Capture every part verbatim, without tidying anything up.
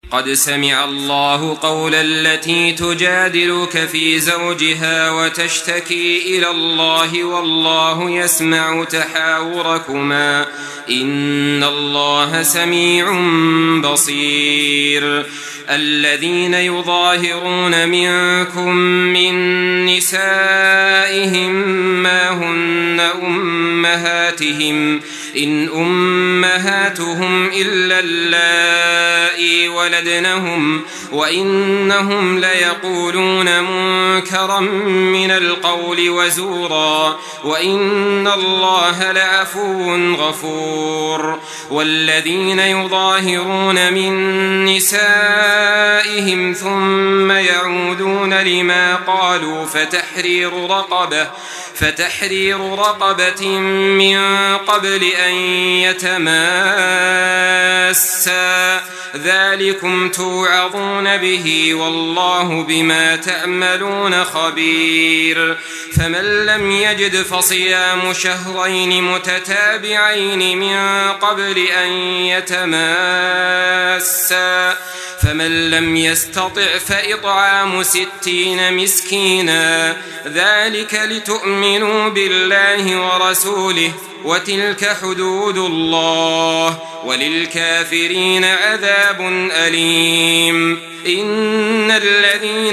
قد سمع الله قول التي تجادلك في زوجها وتشتكي إلى الله والله يسمع تحاوركما إن الله سميع بصير. الذين يظاهرون منكم من نسائهم ما هن أمهاتهم إن أمهاتهم إلا اللائي ولدنهم وإنهم ليقولون منكرا من القول وزورا وإن الله لعفو غفور. والذين يظاهرون من نسائهم ثم يعودون لما قالوا فتحرير رقبة فتحرير رقبة من قبل أن يتماسا ذلكم توعظون به والله بما تعملون خبير. فمن لم يجد فصيام شهرين متتابعين من قبل أن يتماسا فمن لم يستطع فإطعام ستين مسكينا ذلك لتؤمنوا بالله ورسوله وتلك حدود الله وللكافرين عذاب أليم. إن الذين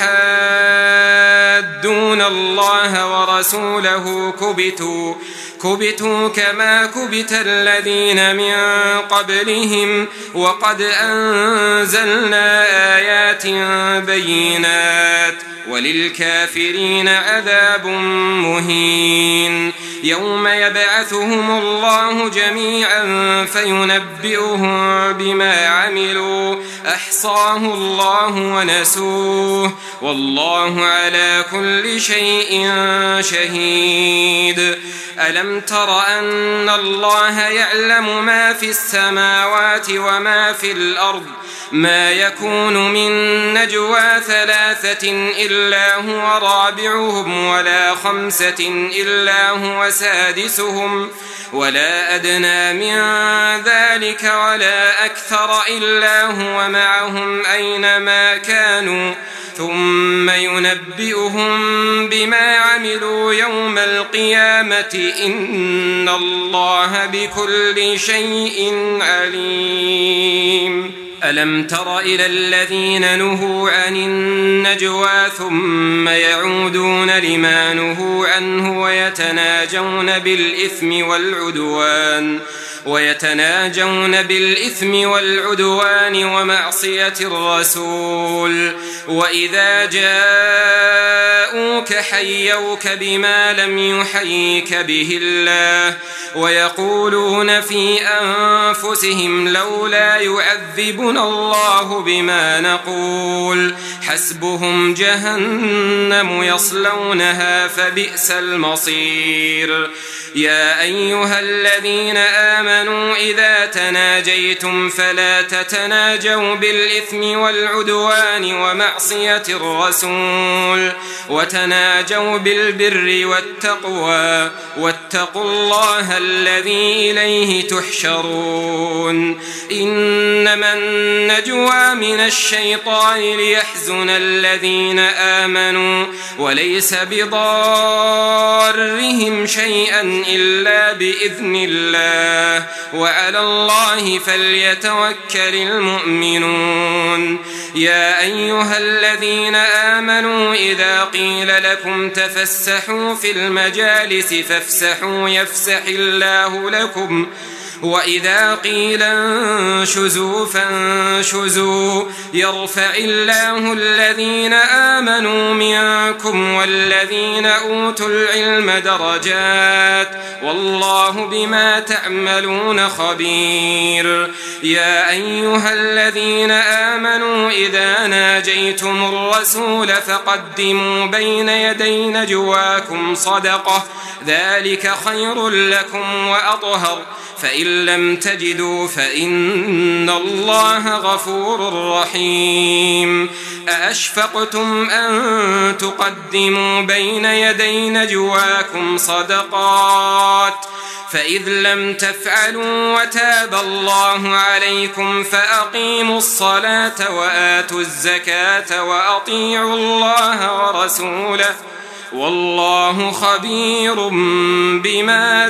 يحادون الله ورسوله كبتوا كبتوا كما كبت الذين من قبلهم وقد أنزلنا آيات بينات وللكافرين عذاب مهين. يوم يبعثهم الله جميعا فينبئهم بما عملوا أحصاه الله ونسوه والله على كل شيء شهيد. ألم تر أن الله يعلم ما في السماوات وما في الأرض ما يكون من نجوى ثلاثة إلا هو رابعهم ولا خمسة إلا هو سادسهم ولا أدنى من ذلك ولا أكثر إلا هو معهم أينما كانوا ثم ينبئهم بما عملوا يوم القيامة إن الله بكل شيء عليم. ألم تر إلى الذين نهوا عن النجوى ثم يعودون لما نهوا عنه ويتناجون بالإثم والعدوان ويتناجون بالإثم والعدوان ومعصية الرسول وإذا جاءوك حيوك بما لم يحييك به الله ويقولون في أنفسهم لولا يعذبنا الله بما نقول حسبهم جهنم يصلونها فبئس المصير. يا أيها الذين آمنوا إذا تناجيتم فلا تتناجوا بالإثم والعدوان ومعصية الرسول وتناجوا بالبر والتقوى واتقوا الله الذي إليه تحشرون. إنما النجوى من الشيطان ليحزن الذين آمنوا وليس بضارهم شيئا إلا بإذن الله وعلى الله فليتوكل المؤمنون. يا أيها الذين آمنوا إذا قيل لكم تفسحوا في المجالس فافسحوا يفسح الله لكم وإذا قيل انشزوا فانشزوا يرفع الله الذين آمنوا منكم والذين أوتوا العلم درجات والله بما تعملون خبير. يا أيها الذين آمنوا إذا ناجيتم الرسول فقدموا بين يدي نجواكم صدقة ذلك خير لكم وأطهر فإن فإن لم تجدوا فإن الله غفور رحيم أأشفقتم أن تقدموا بين يدي نجواكم صدقات فإذ لم تفعلوا وتاب الله عليكم فأقيموا الصلاة وآتوا الزكاة وأطيعوا الله ورسوله والله خبير بما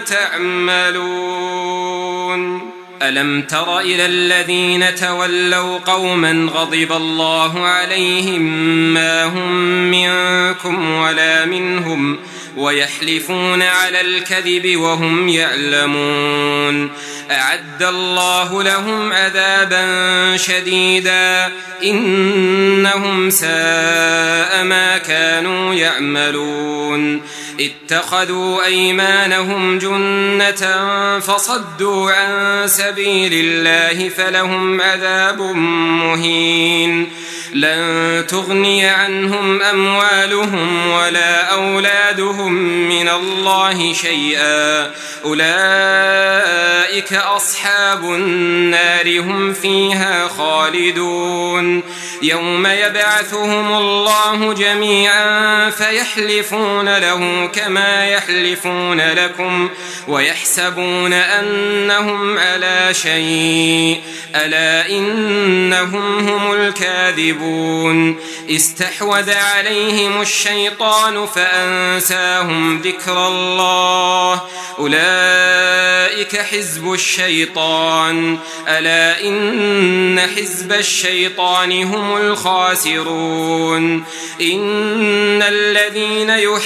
تعملون. ألم تر إلى الذين تولوا قوما غضب الله عليهم ما هم منكم ولا منهم ويحلفون على الكذب وهم يعلمون أعد الله لهم عذابا شديدا إنهم ساء ما كانوا يعملون اتخذوا أيمانهم جنة فصدوا عن سبيل الله فلهم عذاب مهين لن تغني عنهم أموالهم ولا أولادهم من الله شيئا أولئك أصحاب النار هم فيها خالدون يوم يبعثهم الله جميعا فيحلفون له كما يحلفون لكم ويحسبون أنهم على شيء ألا إنهم هم الكاذبون استحوذ عليهم الشيطان فأنساهم ذكر الله أولئك حزب الشيطان ألا إن حزب الشيطان هم الخاسرون إن الذين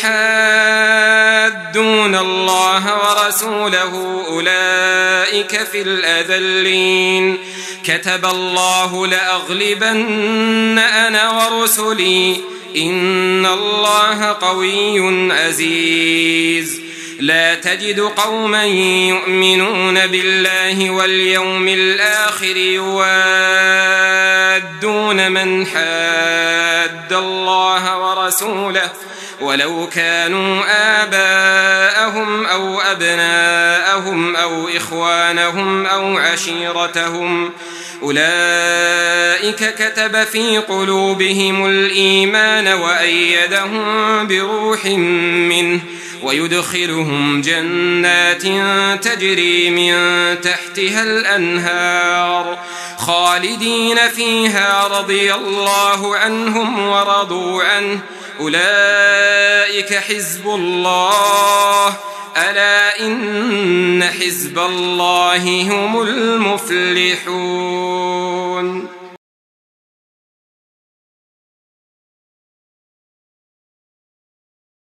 يحادون الله ورسوله أولئك في الأذلين كتب الله لأغلبن أنا ورسلي إن الله قوي عزيز لا تجد قوما يؤمنون بالله واليوم الآخر يوادون من حاد الله ورسوله ولو كانوا آباءهم أو أبناءهم أو إخوانهم أو عشيرتهم أولئك كتب في قلوبهم الإيمان وأيدهم بروح منه ويدخلهم جنات تجري من تحتها الأنهار خالدين فيها رضي الله عنهم ورضوا عنه أولئك حزب الله ألا إن حزب الله هم المفلحون.